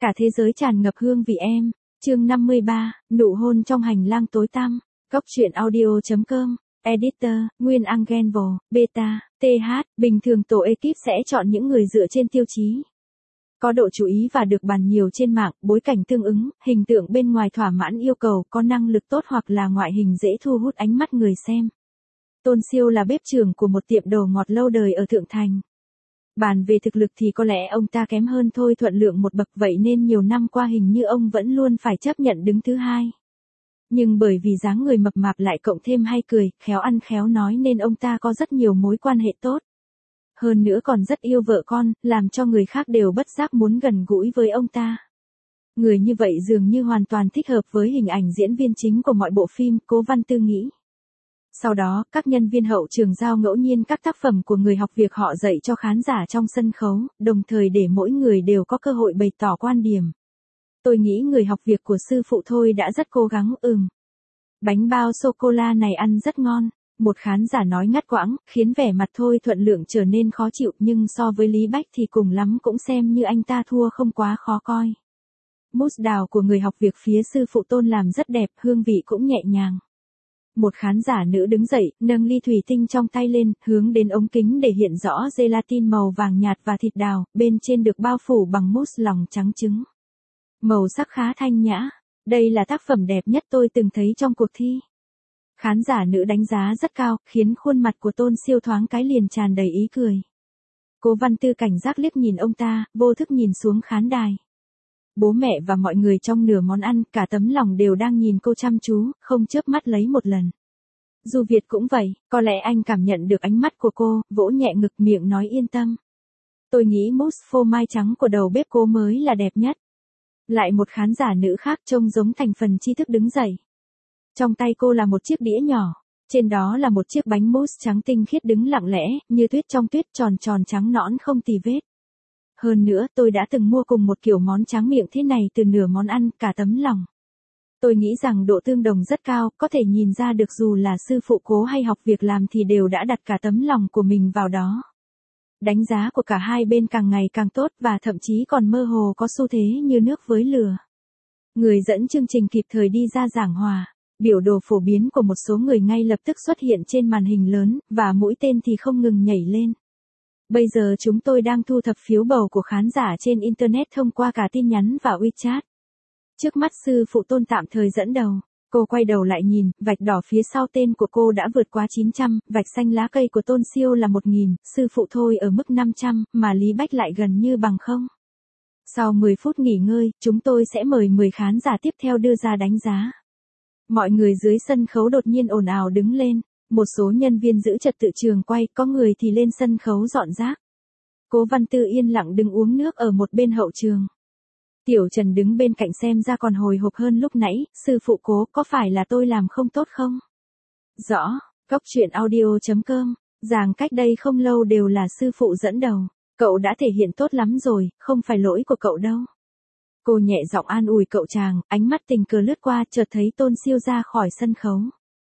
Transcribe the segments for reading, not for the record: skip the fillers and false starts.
Cả thế giới tràn ngập hương vị em. Chương 53, nụ hôn trong hành lang tối tăm. Góc truyện audio.com. Editor, Nguyên Angenvo, Beta, TH. Bình thường tổ ekip sẽ chọn những người dựa trên tiêu chí có độ chú ý và được bàn nhiều trên mạng, bối cảnh tương ứng, hình tượng bên ngoài thỏa mãn yêu cầu, có năng lực tốt hoặc là ngoại hình dễ thu hút ánh mắt người xem. Tôn Siêu là bếp trưởng của một tiệm đồ ngọt lâu đời ở Thượng Thành. Bàn về thực lực thì có lẽ ông ta kém hơn Thôi Thuận Lượng một bậc, vậy nên nhiều năm qua hình như ông vẫn luôn phải chấp nhận đứng thứ hai. Nhưng bởi vì dáng người mập mạp lại cộng thêm hay cười, khéo ăn khéo nói nên ông ta có rất nhiều mối quan hệ tốt. Hơn nữa còn rất yêu vợ con, làm cho người khác đều bất giác muốn gần gũi với ông ta. Người như vậy dường như hoàn toàn thích hợp với hình ảnh diễn viên chính của mọi bộ phim, Cố Văn Tư nghĩ. Sau đó, các nhân viên hậu trường giao ngẫu nhiên các tác phẩm của người học việc họ dạy cho khán giả trong sân khấu, đồng thời để mỗi người đều có cơ hội bày tỏ quan điểm. Tôi nghĩ người học việc của sư phụ Thôi đã rất cố gắng. Bánh bao sô-cô-la này ăn rất ngon. Một khán giả nói ngắt quãng, khiến vẻ mặt Thôi Thuận Lượng trở nên khó chịu, nhưng so với Lý Bách thì cùng lắm cũng xem như anh ta thua không quá khó coi. Mousse đào của người học việc phía sư phụ Tôn làm rất đẹp, hương vị cũng nhẹ nhàng. Một khán giả nữ đứng dậy, nâng ly thủy tinh trong tay lên, hướng đến ống kính để hiện rõ gelatin màu vàng nhạt và thịt đào, bên trên được bao phủ bằng mousse lòng trắng trứng. Màu sắc khá thanh nhã. Đây là tác phẩm đẹp nhất tôi từng thấy trong cuộc thi. Khán giả nữ đánh giá rất cao, khiến khuôn mặt của Tôn Siêu thoáng cái liền tràn đầy ý cười. Cố Văn Tư cảnh giác liếc nhìn ông ta, vô thức nhìn xuống khán đài. Bố mẹ và mọi người trong nửa món ăn, cả tấm lòng đều đang nhìn cô chăm chú, không chớp mắt lấy một lần. Du Việt cũng vậy, có lẽ anh cảm nhận được ánh mắt của cô, vỗ nhẹ ngực miệng nói yên tâm. Tôi nghĩ mousse phô mai trắng của đầu bếp Cố mới là đẹp nhất. Lại một khán giả nữ khác trông giống thành phần tri thức đứng dậy. Trong tay cô là một chiếc đĩa nhỏ, trên đó là một chiếc bánh mousse trắng tinh khiết đứng lặng lẽ, như tuyết trong tuyết, tròn tròn trắng nõn không tì vết. Hơn nữa tôi đã từng mua cùng một kiểu món tráng miệng thế này từ nửa món ăn, cả tấm lòng. Tôi nghĩ rằng độ tương đồng rất cao, có thể nhìn ra được dù là sư phụ Cố hay học việc làm thì đều đã đặt cả tấm lòng của mình vào đó. Đánh giá của cả hai bên càng ngày càng tốt và thậm chí còn mơ hồ có xu thế như nước với lửa. Người dẫn chương trình kịp thời đi ra giảng hòa. Biểu đồ phổ biến của một số người ngay lập tức xuất hiện trên màn hình lớn, và mũi tên thì không ngừng nhảy lên. Bây giờ chúng tôi đang thu thập phiếu bầu của khán giả trên Internet thông qua cả tin nhắn và WeChat. Trước mắt sư phụ Tôn tạm thời dẫn đầu. Cô quay đầu lại nhìn, vạch đỏ phía sau tên của cô đã vượt qua 900, vạch xanh lá cây của Tôn Siêu là 1000, sư phụ Thôi ở mức 500, mà Lý Bách lại gần như bằng không. Sau 10 phút nghỉ ngơi, chúng tôi sẽ mời 10 khán giả tiếp theo đưa ra đánh giá. Mọi người dưới sân khấu đột nhiên ồn ào đứng lên, một số nhân viên giữ trật tự trường quay, có người thì lên sân khấu dọn rác. Cố Văn Tư yên lặng đứng uống nước ở một bên hậu trường. Tiểu Trần đứng bên cạnh xem ra còn hồi hộp hơn lúc nãy, sư phụ Cố, có phải là tôi làm không tốt không? Rõ, góc truyện audio.com, rằng cách đây không lâu đều là sư phụ dẫn đầu, cậu đã thể hiện tốt lắm rồi, không phải lỗi của cậu đâu. Cô nhẹ giọng an ủi cậu chàng, ánh mắt tình cờ lướt qua, chợt thấy Tôn Siêu ra khỏi sân khấu.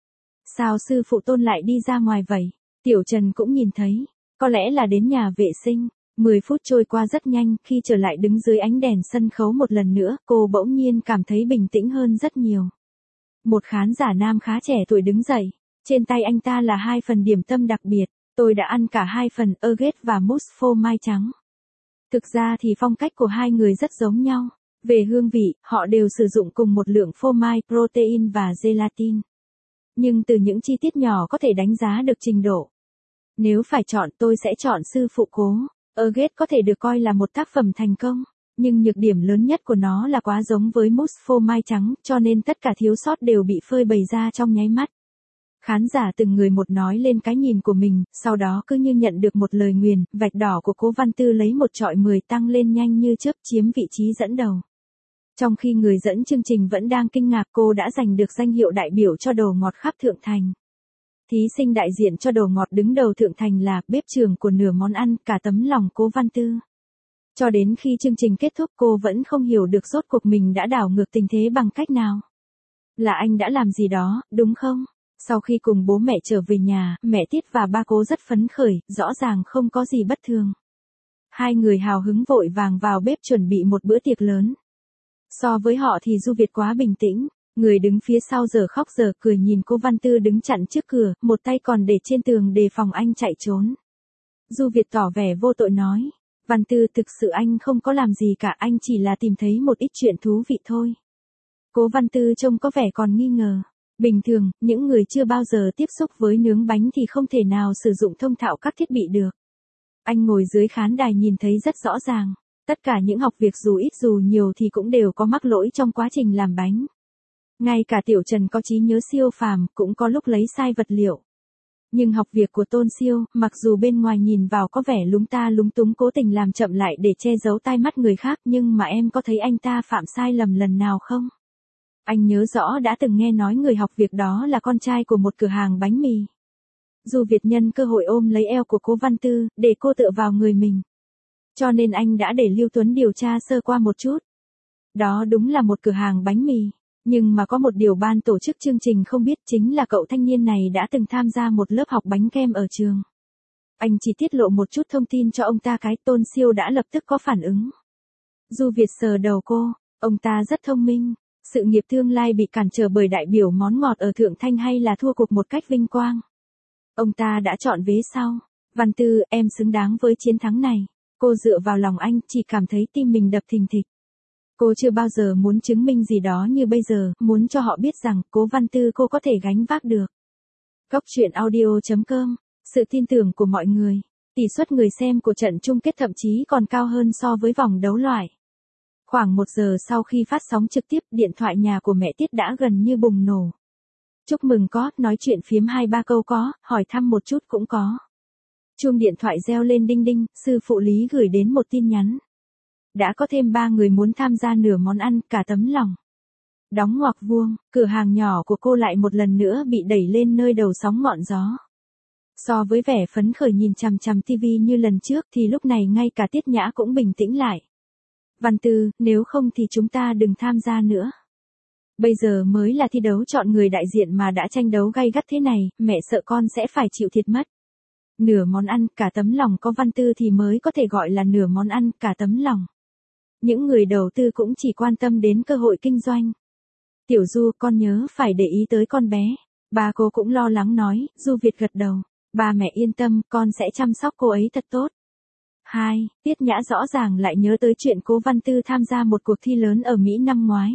Sao sư phụ Tôn lại đi ra ngoài vậy? Tiểu Trần cũng nhìn thấy, có lẽ là đến nhà vệ sinh. 10 phút trôi qua rất nhanh, khi trở lại đứng dưới ánh đèn sân khấu một lần nữa, cô bỗng nhiên cảm thấy bình tĩnh hơn rất nhiều. Một khán giả nam khá trẻ tuổi đứng dậy, trên tay anh ta là 2 phần điểm tâm đặc biệt, tôi đã ăn cả 2 phần baguette và mousse phô mai trắng. Thực ra thì phong cách của hai người rất giống nhau. Về hương vị, họ đều sử dụng cùng một lượng phô mai, protein và gelatin. Nhưng từ những chi tiết nhỏ có thể đánh giá được trình độ. Nếu phải chọn tôi sẽ chọn sư phụ Cố. Baguette có thể được coi là một tác phẩm thành công, nhưng nhược điểm lớn nhất của nó là quá giống với mousse phô mai trắng, cho nên tất cả thiếu sót đều bị phơi bày ra trong nháy mắt. Khán giả từng người một nói lên cái nhìn của mình, sau đó cứ như nhận được một lời nguyền, vạch đỏ của Cố Văn Tư lấy 1/10 tăng lên nhanh như chớp, chiếm vị trí dẫn đầu. Trong khi người dẫn chương trình vẫn đang kinh ngạc, cô đã giành được danh hiệu đại biểu cho đồ ngọt khắp Thượng Thành. Thí sinh đại diện cho đồ ngọt đứng đầu Thượng Thành là bếp trưởng của nửa món ăn, cả tấm lòng Cố Văn Tư. Cho đến khi chương trình kết thúc cô vẫn không hiểu được rốt cuộc mình đã đảo ngược tình thế bằng cách nào. Là anh đã làm gì đó, đúng không? Sau khi cùng bố mẹ trở về nhà, mẹ Tiết và ba Cố rất phấn khởi, rõ ràng không có gì bất thường. Hai người hào hứng vội vàng vào bếp chuẩn bị một bữa tiệc lớn. So với họ thì Du Việt quá bình tĩnh, người đứng phía sau giờ khóc giờ cười nhìn cô Văn Tư đứng chặn trước cửa, một tay còn để trên tường đề phòng anh chạy trốn. Du Việt tỏ vẻ vô tội nói, Văn Tư thực sự anh không có làm gì cả, anh chỉ là tìm thấy một ít chuyện thú vị thôi. Cố Văn Tư trông có vẻ còn nghi ngờ. Bình thường, những người chưa bao giờ tiếp xúc với nướng bánh thì không thể nào sử dụng thông thạo các thiết bị được. Anh ngồi dưới khán đài nhìn thấy rất rõ ràng, tất cả những học việc dù ít dù nhiều thì cũng đều có mắc lỗi trong quá trình làm bánh. Ngay cả Tiểu Trần có trí nhớ siêu phàm cũng có lúc lấy sai vật liệu. Nhưng học việc của Tôn Siêu, mặc dù bên ngoài nhìn vào có vẻ lúng ta lúng túng cố tình làm chậm lại để che giấu tai mắt người khác, nhưng mà em có thấy anh ta phạm sai lầm lần nào không? Anh nhớ rõ đã từng nghe nói người học việc đó là con trai của một cửa hàng bánh mì. Du Việt nhân cơ hội ôm lấy eo của cô Văn Tư, để cô tựa vào người mình. Cho nên anh đã để Lưu Tuấn điều tra sơ qua một chút. Đó đúng là một cửa hàng bánh mì. Nhưng mà có một điều ban tổ chức chương trình không biết, chính là cậu thanh niên này đã từng tham gia một lớp học bánh kem ở trường. Anh chỉ tiết lộ một chút thông tin cho ông ta cái, Tôn Siêu đã lập tức có phản ứng. Du Việt sờ đầu cô, ông ta rất thông minh. Sự nghiệp tương lai bị cản trở bởi đại biểu món ngọt ở Thượng Thanh hay là thua cuộc một cách vinh quang. Ông ta đã chọn vế sau. Văn Tư, em xứng đáng với chiến thắng này. Cô dựa vào lòng anh, chỉ cảm thấy tim mình đập thình thịch. Cô chưa bao giờ muốn chứng minh gì đó như bây giờ, muốn cho họ biết rằng, Cố Văn Tư cô có thể gánh vác được. Góc truyện audio.com, sự tin tưởng của mọi người. Tỷ suất người xem của trận chung kết thậm chí còn cao hơn so với vòng đấu loại. Khoảng 1 giờ sau khi phát sóng trực tiếp, điện thoại nhà của mẹ Tiết đã gần như bùng nổ. Chúc mừng có, nói chuyện phiếm 2-3 câu có, hỏi thăm một chút cũng có. Chuông điện thoại reo lên đinh đinh, sư phụ Lý gửi đến một tin nhắn. Đã có thêm 3 người muốn tham gia nửa món ăn, cả tấm lòng. Đóng ngoặc vuông, cửa hàng nhỏ của cô lại một lần nữa bị đẩy lên nơi đầu sóng ngọn gió. So với vẻ phấn khởi nhìn chằm chằm tivi như lần trước thì lúc này ngay cả Tiết Nhã cũng bình tĩnh lại. Văn Tư, nếu không thì chúng ta đừng tham gia nữa. Bây giờ mới là thi đấu chọn người đại diện mà đã tranh đấu gay gắt thế này, mẹ sợ con sẽ phải chịu thiệt mất. Nửa món ăn, cả tấm lòng có Văn Tư thì mới có thể gọi là nửa món ăn, cả tấm lòng. Những người đầu tư cũng chỉ quan tâm đến cơ hội kinh doanh. Tiểu Du, con nhớ phải để ý tới con bé. Ba cô cũng lo lắng nói, Du Việt gật đầu. Ba mẹ yên tâm, con sẽ chăm sóc cô ấy thật tốt. 2. Tiết Nhã rõ ràng lại nhớ tới chuyện Cố Văn Tư tham gia một cuộc thi lớn ở Mỹ năm ngoái.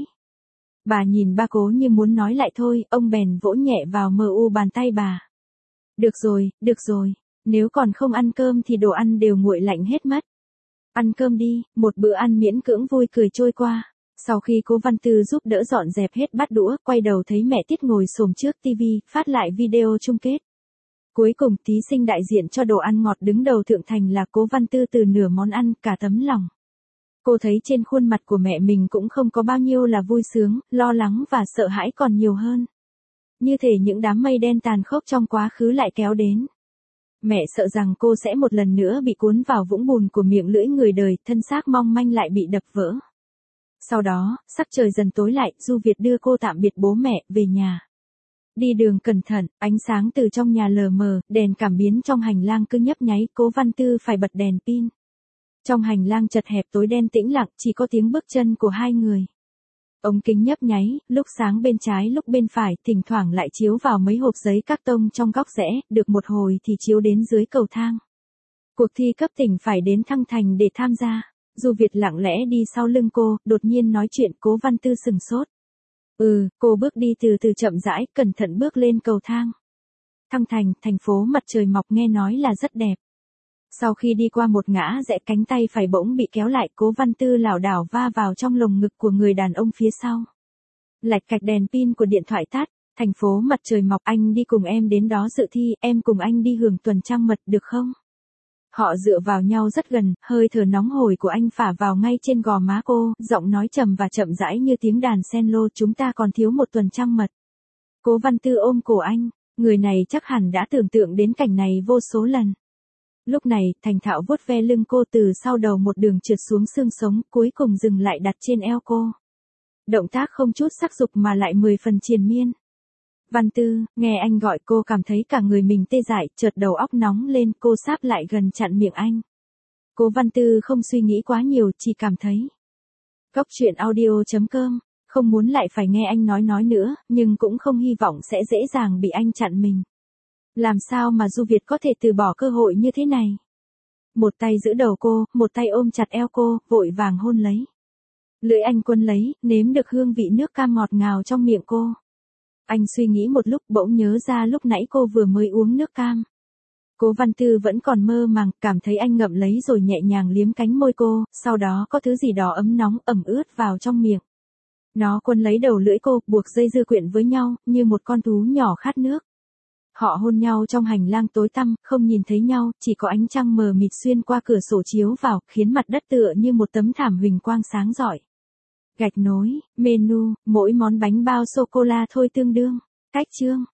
Bà nhìn ba Cố như muốn nói lại thôi, ông bèn vỗ nhẹ vào mu bàn tay bà. Được rồi, nếu còn không ăn cơm thì đồ ăn đều nguội lạnh hết mất. Ăn cơm đi, một bữa ăn miễn cưỡng vui cười trôi qua. Sau khi Cố Văn Tư giúp đỡ dọn dẹp hết bát đũa, quay đầu thấy mẹ Tiết ngồi xổm trước tivi, phát lại video chung kết. Cuối cùng thí sinh đại diện cho đồ ăn ngọt đứng đầu Thượng Thành là Cố Văn Tư từ nửa món ăn, cả tấm lòng. Cô thấy trên khuôn mặt của mẹ mình cũng không có bao nhiêu là vui sướng, lo lắng và sợ hãi còn nhiều hơn. Như thể những đám mây đen tàn khốc trong quá khứ lại kéo đến. Mẹ sợ rằng cô sẽ một lần nữa bị cuốn vào vũng bùn của miệng lưỡi người đời, thân xác mong manh lại bị đập vỡ. Sau đó, sắc trời dần tối lại, Du Việt đưa cô tạm biệt bố mẹ, về nhà. Đi đường cẩn thận, ánh sáng từ trong nhà lờ mờ, đèn cảm biến trong hành lang cứ nhấp nháy, Cố Văn Tư phải bật đèn pin. Trong hành lang chật hẹp tối đen tĩnh lặng, chỉ có tiếng bước chân của hai người. Ống kính nhấp nháy, lúc sáng bên trái lúc bên phải, thỉnh thoảng lại chiếu vào mấy hộp giấy các tông trong góc rẽ, được một hồi thì chiếu đến dưới cầu thang. Cuộc thi cấp tỉnh phải đến Thăng Thành để tham gia. Du Việt lặng lẽ đi sau lưng cô, đột nhiên nói chuyện. Cố Văn Tư sừng sốt. Cô bước đi từ từ chậm rãi, cẩn thận bước lên cầu thang. Thăng Thành, thành phố mặt trời mọc nghe nói là rất đẹp. Sau khi đi qua một ngã rẽ, cánh tay phải bỗng bị kéo lại, Cố Văn Tư lảo đảo va vào trong lồng ngực của người đàn ông phía sau. Lạch cạch đèn pin của điện thoại tắt. Thành phố mặt trời mọc, anh đi cùng em đến đó dự thi, em cùng anh đi hưởng tuần trăng mật được không? Họ dựa vào nhau rất gần, hơi thở nóng hổi của anh phả vào ngay trên gò má cô, giọng nói trầm và chậm rãi như tiếng đàn cello, chúng ta còn thiếu một tuần trăng mật. Cố Văn Tư ôm cổ anh, người này chắc hẳn đã tưởng tượng đến cảnh này vô số lần. Lúc này, thành thạo vuốt ve lưng cô từ sau đầu một đường trượt xuống xương sống, cuối cùng dừng lại đặt trên eo cô. Động tác không chút sắc dục mà lại 10 phần triền miên. Văn Tư, nghe anh gọi cô cảm thấy cả người mình tê dại, chợt đầu óc nóng lên, cô sáp lại gần chặn miệng anh. Cố Văn Tư không suy nghĩ quá nhiều, chỉ cảm thấy. Cóc truyện audio.com, không muốn lại phải nghe anh nói nữa, nhưng cũng không hy vọng sẽ dễ dàng bị anh chặn mình. Làm sao mà Du Việt có thể từ bỏ cơ hội như thế này? Một tay giữ đầu cô, một tay ôm chặt eo cô, vội vàng hôn lấy. Lưỡi anh quân lấy, nếm được hương vị nước cam ngọt ngào trong miệng cô. Anh suy nghĩ một lúc bỗng nhớ ra lúc nãy cô vừa mới uống nước cam. Cố Văn Tư vẫn còn mơ màng, cảm thấy anh ngậm lấy rồi nhẹ nhàng liếm cánh môi cô, sau đó có thứ gì đó ấm nóng ẩm ướt vào trong miệng. Nó quấn lấy đầu lưỡi cô, buộc dây dưa quyện với nhau, như một con thú nhỏ khát nước. Họ hôn nhau trong hành lang tối tăm, không nhìn thấy nhau, chỉ có ánh trăng mờ mịt xuyên qua cửa sổ chiếu vào, khiến mặt đất tựa như một tấm thảm huỳnh quang sáng rọi. Gạch nối, menu, mỗi món bánh bao sô-cô-la thôi tương đương. Cách chương.